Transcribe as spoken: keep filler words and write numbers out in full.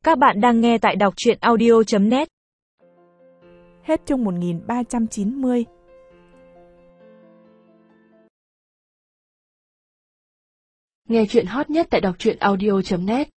Các bạn đang nghe tại đọc truyện audio chấm net. Hết chương một nghìn ba trăm chín mươi. Nghe truyện hot nhất tại đọc truyện audio chấm net.